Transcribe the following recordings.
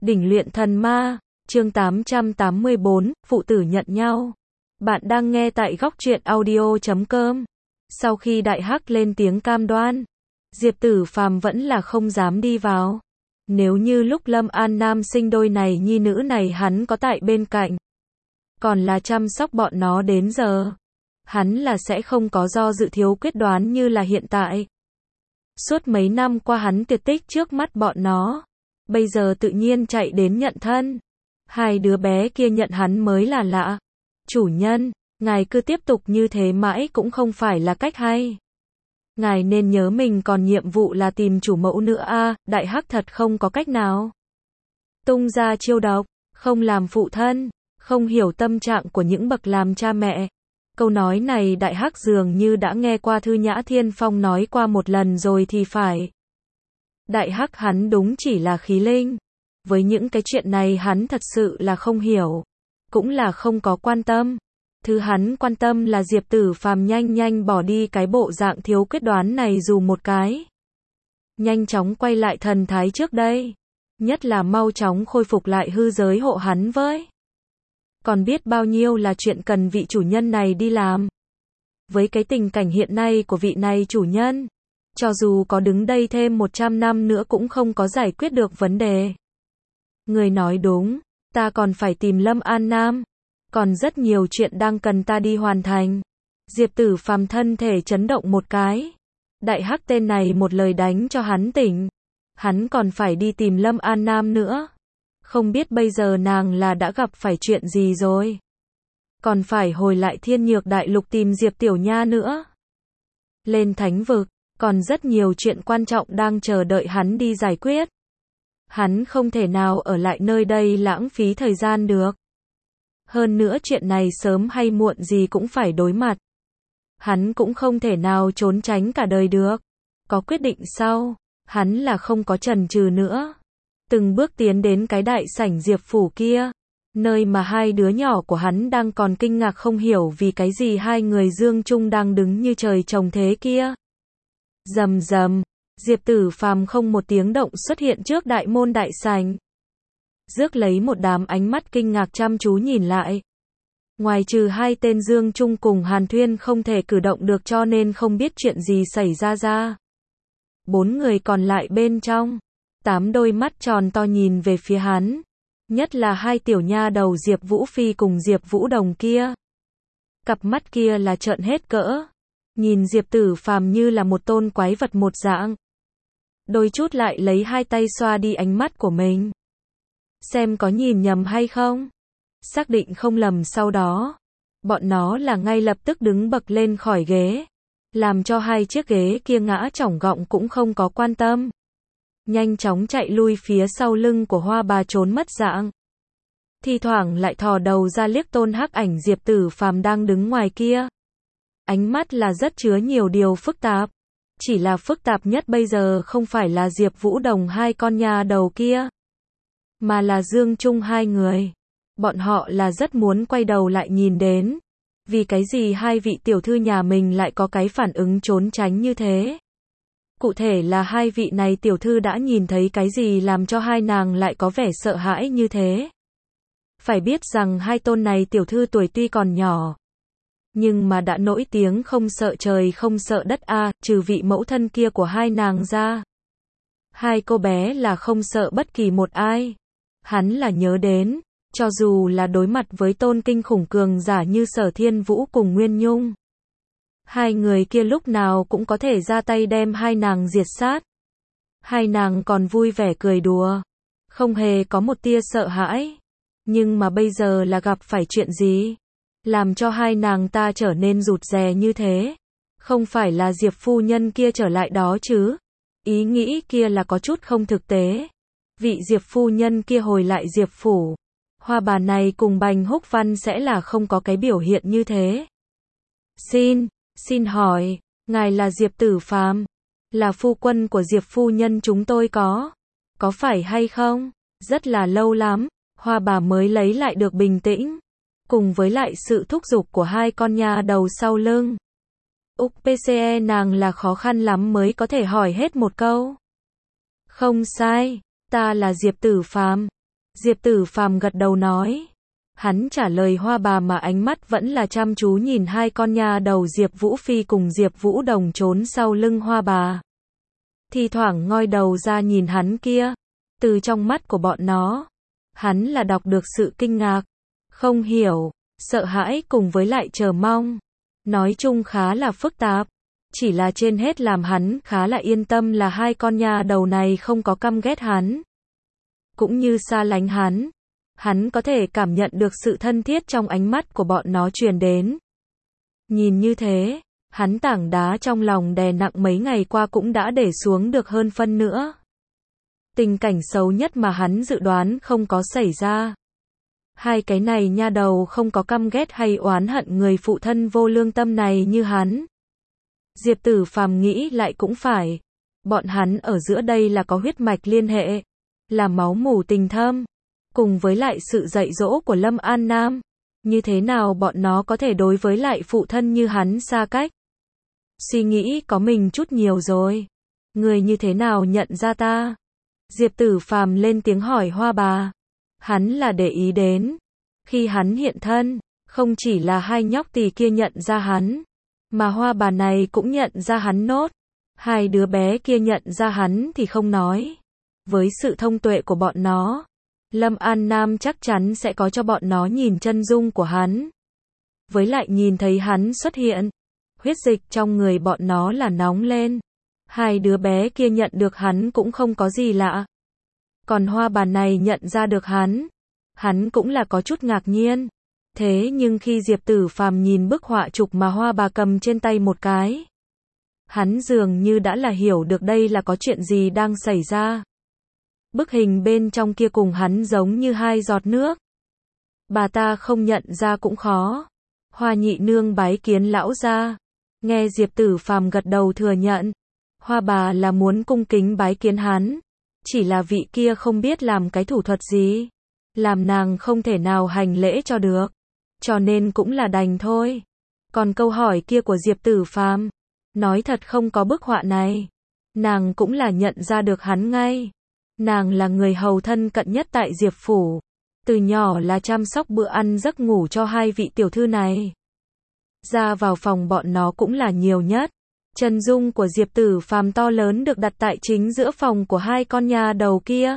Đỉnh luyện thần ma, chương 884, phụ tử nhận nhau. Bạn đang nghe tại góc truyện audio.com. Sau khi Đại Hắc lên tiếng cam đoan, Diệp Tử Phàm vẫn là không dám đi vào. Nếu như lúc Lâm An Nam sinh đôi này nhi nữ này hắn có tại bên cạnh, còn là chăm sóc bọn nó đến giờ, hắn là sẽ không có do dự thiếu quyết đoán như là hiện tại. Suốt mấy năm qua hắn tuyệt tích trước mắt bọn nó, bây giờ tự nhiên chạy đến nhận thân. Hai đứa bé kia nhận hắn mới là lạ. Chủ nhân, ngài cứ tiếp tục như thế mãi cũng không phải là cách hay. Ngài nên nhớ mình còn nhiệm vụ là tìm chủ mẫu nữa a. Đại Hắc thật không có cách nào. Tung ra chiêu độc, không làm phụ thân, không hiểu tâm trạng của những bậc làm cha mẹ. Câu nói này Đại Hắc dường như đã nghe qua Thư Nhã Thiên Phong nói qua một lần rồi thì phải. Đại Hắc hắn đúng chỉ là khí linh. Với những cái chuyện này hắn thật sự là không hiểu. Cũng là không có quan tâm. Thứ hắn quan tâm là Diệp Tử Phàm nhanh nhanh bỏ đi cái bộ dạng thiếu quyết đoán này dù một cái. Nhanh chóng quay lại thần thái trước đây. Nhất là mau chóng khôi phục lại hư giới hộ hắn với. Còn biết bao nhiêu là chuyện cần vị chủ nhân này đi làm. Với cái tình cảnh hiện nay của vị này chủ nhân, cho dù có đứng đây thêm 100 năm nữa cũng không có giải quyết được vấn đề. Người nói đúng, ta còn phải tìm Lâm An Nam. Còn rất nhiều chuyện đang cần ta đi hoàn thành. Diệp Tử Phàm thân thể chấn động một cái. Đại Hắc tên này một lời đánh cho hắn tỉnh. Hắn còn phải đi tìm Lâm An Nam nữa. Không biết bây giờ nàng là đã gặp phải chuyện gì rồi. Còn phải hồi lại Thiên Nhược Đại Lục tìm Diệp Tiểu Nha nữa. Lên thánh vực, còn rất nhiều chuyện quan trọng đang chờ đợi hắn đi giải quyết. Hắn không thể nào ở lại nơi đây lãng phí thời gian được. Hơn nữa chuyện này sớm hay muộn gì cũng phải đối mặt. Hắn cũng không thể nào trốn tránh cả đời được. Có quyết định sau, hắn là không có chần chừ nữa. Từng bước tiến đến cái đại sảnh Diệp phủ kia, nơi mà hai đứa nhỏ của hắn đang còn kinh ngạc không hiểu vì cái gì hai người Dương Trung đang đứng như trời trồng thế kia. Rầm rầm, Diệp Tử Phàm không một tiếng động xuất hiện trước đại môn đại sảnh. Rước lấy một đám ánh mắt kinh ngạc chăm chú nhìn lại. Ngoài trừ hai tên Dương Trung cùng Hàn Thuyên không thể cử động được cho nên không biết chuyện gì xảy ra. Bốn người còn lại bên trong, 8 đôi mắt tròn to nhìn về phía hắn. Nhất là hai tiểu nha đầu Diệp Vũ Phi cùng Diệp Vũ Đồng kia. Cặp mắt kia là trợn hết cỡ. Nhìn Diệp Tử Phàm như là một tôn quái vật một dạng. Đôi chút lại lấy hai tay xoa đi ánh mắt của mình. Xem có nhìn nhầm hay không. Xác định không lầm sau đó. Bọn nó là ngay lập tức đứng bật lên khỏi ghế. Làm cho hai chiếc ghế kia ngã chỏng gọng cũng không có quan tâm. Nhanh chóng chạy lui phía sau lưng của Hoa Bà trốn mất dạng. Thi thoảng lại thò đầu ra liếc tôn hắc ảnh Diệp Tử Phàm đang đứng ngoài kia. Ánh mắt là rất chứa nhiều điều phức tạp. Chỉ là phức tạp nhất bây giờ không phải là Diệp Vũ Đồng hai con nhà đầu kia, mà là Dương Trung hai người. Bọn họ là rất muốn quay đầu lại nhìn đến. Vì cái gì hai vị tiểu thư nhà mình lại có cái phản ứng trốn tránh như thế? Cụ thể là hai vị này tiểu thư đã nhìn thấy cái gì làm cho hai nàng lại có vẻ sợ hãi như thế? Phải biết rằng hai tôn này tiểu thư tuổi tuy còn nhỏ, nhưng mà đã nổi tiếng không sợ trời không sợ đất a, trừ vị mẫu thân kia của hai nàng ra. Hai cô bé là không sợ bất kỳ một ai. Hắn là nhớ đến, cho dù là đối mặt với tôn kinh khủng cường giả như Sở Thiên Vũ cùng Nguyên Nhung. Hai người kia lúc nào cũng có thể ra tay đem hai nàng diệt sát. Hai nàng còn vui vẻ cười đùa. Không hề có một tia sợ hãi. Nhưng mà bây giờ là gặp phải chuyện gì? Làm cho hai nàng ta trở nên rụt rè như thế. Không phải là Diệp phu nhân kia trở lại đó chứ? Ý nghĩ kia là có chút không thực tế. Vị Diệp phu nhân kia hồi lại Diệp phủ. Hoa Bà này cùng Bành Húc Văn sẽ là không có cái biểu hiện như thế. Xin hỏi, ngài là Diệp Tử Phàm, là phu quân của Diệp phu nhân chúng tôi có phải hay không? Rất là lâu lắm, Hoa Bà mới lấy lại được bình tĩnh, cùng với lại sự thúc giục của hai con nha đầu sau lưng. UPCE nàng là khó khăn lắm mới có thể hỏi hết một câu. Không sai, ta là Diệp Tử Phàm. Diệp Tử Phàm gật đầu nói. Hắn trả lời Hoa Bà mà ánh mắt vẫn là chăm chú nhìn hai con nha đầu Diệp Vũ Phi cùng Diệp Vũ Đồng trốn sau lưng Hoa Bà. Thi thoảng ngoi đầu ra nhìn hắn kia. Từ trong mắt của bọn nó, hắn là đọc được sự kinh ngạc, không hiểu, sợ hãi cùng với lại chờ mong. Nói chung khá là phức tạp. Chỉ là trên hết làm hắn khá là yên tâm là hai con nha đầu này không có căm ghét hắn, cũng như xa lánh hắn. Hắn có thể cảm nhận được sự thân thiết trong ánh mắt của bọn nó truyền đến. Nhìn như thế, hắn tảng đá trong lòng đè nặng mấy ngày qua cũng đã để xuống được hơn phân nữa. Tình cảnh xấu nhất mà hắn dự đoán không có xảy ra. Hai cái này nha đầu không có căm ghét hay oán hận người phụ thân vô lương tâm này như hắn. Diệp Tử Phàm nghĩ lại cũng phải. Bọn hắn ở giữa đây là có huyết mạch liên hệ, là máu mủ tình thâm. Cùng với lại sự dạy dỗ của Lâm An Nam, như thế nào bọn nó có thể đối với lại phụ thân như hắn xa cách. Suy nghĩ có mình chút nhiều rồi. Người như thế nào nhận ra ta? Diệp Tử Phàm lên tiếng hỏi Hoa Bà. Hắn là để ý đến. Khi hắn hiện thân, không chỉ là hai nhóc tỳ kia nhận ra hắn, mà Hoa Bà này cũng nhận ra hắn nốt. Hai đứa bé kia nhận ra hắn thì không nói. Với sự thông tuệ của bọn nó, Lâm An Nam chắc chắn sẽ có cho bọn nó nhìn chân dung của hắn. Với lại nhìn thấy hắn xuất hiện, huyết dịch trong người bọn nó là nóng lên. Hai đứa bé kia nhận được hắn cũng không có gì lạ. Còn Hoa Bà này nhận ra được hắn cũng là có chút ngạc nhiên. Thế nhưng khi Diệp Tử Phàm nhìn bức họa chụp mà Hoa Bà cầm trên tay một cái, hắn dường như đã là hiểu được đây là có chuyện gì đang xảy ra. Bức hình bên trong kia cùng hắn giống như hai giọt nước. Bà ta không nhận ra cũng khó. Hoa nhị nương bái kiến lão gia. Nghe Diệp Tử Phàm gật đầu thừa nhận. Hoa Bà là muốn cung kính bái kiến hắn. Chỉ là vị kia không biết làm cái thủ thuật gì, làm nàng không thể nào hành lễ cho được. Cho nên cũng là đành thôi. Còn câu hỏi kia của Diệp Tử Phàm, nói thật không có bức họa này, nàng cũng là nhận ra được hắn ngay. Nàng là người hầu thân cận nhất tại Diệp Phủ. Từ nhỏ là chăm sóc bữa ăn giấc ngủ cho hai vị tiểu thư này. Ra vào phòng bọn nó cũng là nhiều nhất. Chân dung của Diệp Tử Phàm to lớn được đặt tại chính giữa phòng của hai con nhà đầu kia.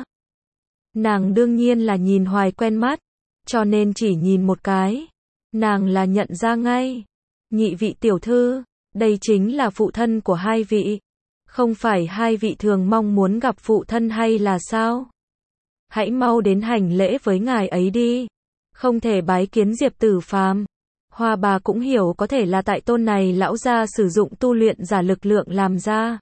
Nàng đương nhiên là nhìn hoài quen mắt, cho nên chỉ nhìn một cái, nàng là nhận ra ngay. Nhị vị tiểu thư, đây chính là phụ thân của hai vị. Không phải hai vị thường mong muốn gặp phụ thân hay là sao? Hãy mau đến hành lễ với ngài ấy đi. Không thể bái kiến Diệp Tử Phàm. Hoa Bà cũng hiểu có thể là tại tôn này lão gia sử dụng tu luyện giả lực lượng làm ra.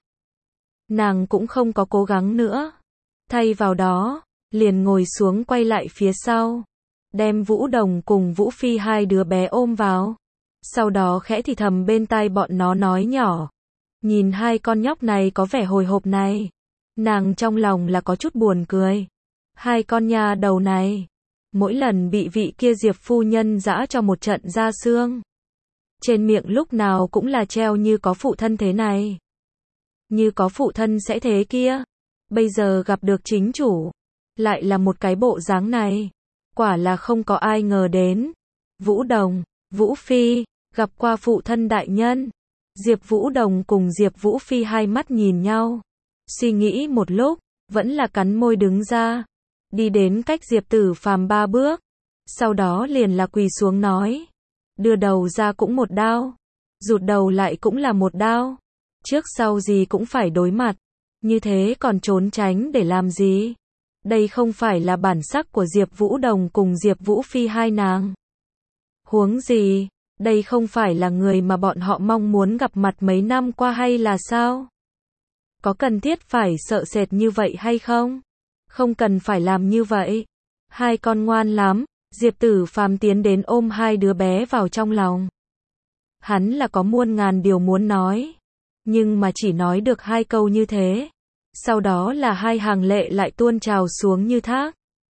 Nàng cũng không có cố gắng nữa. Thay vào đó, liền ngồi xuống quay lại phía sau. Đem Vũ Đồng cùng Vũ Phi hai đứa bé ôm vào. Sau đó khẽ thì thầm bên tai bọn nó nói nhỏ. Nhìn hai con nhóc này có vẻ hồi hộp này. Nàng trong lòng là có chút buồn cười. Hai con nhà đầu này, mỗi lần bị vị kia Diệp phu nhân giã cho một trận ra xương. Trên miệng lúc nào cũng là treo như có phụ thân thế này. Như có phụ thân sẽ thế kia. Bây giờ gặp được chính chủ, lại là một cái bộ dáng này. Quả là không có ai ngờ đến. Vũ Đồng, Vũ Phi, gặp qua phụ thân đại nhân. Diệp Vũ Đồng cùng Diệp Vũ Phi hai mắt nhìn nhau. Suy nghĩ một lúc, vẫn là cắn môi đứng ra. Đi đến cách Diệp Tử Phàm 3 bước. Sau đó liền là quỳ xuống nói. Đưa đầu ra cũng một đao. Rụt đầu lại cũng là một đao. Trước sau gì cũng phải đối mặt. Như thế còn trốn tránh để làm gì? Đây không phải là bản sắc của Diệp Vũ Đồng cùng Diệp Vũ Phi hai nàng. Huống gì? Đây không phải là người mà bọn họ mong muốn gặp mặt mấy năm qua hay là sao? Có cần thiết phải sợ sệt như vậy hay không? Không cần phải làm như vậy. Hai con ngoan lắm. Diệp Tử Phàm tiến đến ôm hai đứa bé vào trong lòng. Hắn là có muôn ngàn điều muốn nói, nhưng mà chỉ nói được hai câu như thế. Sau đó là hai hàng lệ lại tuôn trào xuống như thác.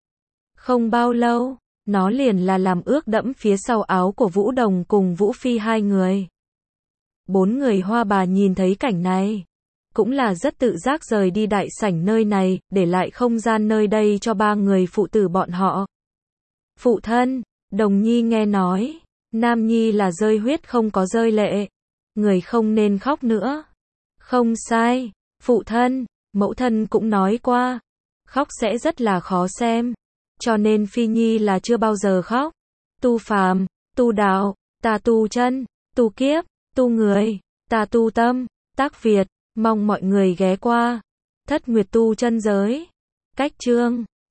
Không bao lâu, nó liền là làm ướt đẫm phía sau áo của Vũ Đồng cùng Vũ Phi hai người. 4 người Hoa Bà nhìn thấy cảnh này, cũng là rất tự giác rời đi đại sảnh nơi này, để lại không gian nơi đây cho ba người phụ tử bọn họ. Phụ thân, Đồng Nhi nghe nói, Nam Nhi là rơi huyết không có rơi lệ. Người không nên khóc nữa. Không sai, phụ thân, mẫu thân cũng nói qua, khóc sẽ rất là khó xem. Cho nên Phi Nhi là chưa bao giờ khóc. Tu phàm, tu đạo, ta tu chân, tu kiếp, tu người, ta tu tâm, tác Việt, mong mọi người ghé qua. Thất Nguyệt tu chân giới. Cách chương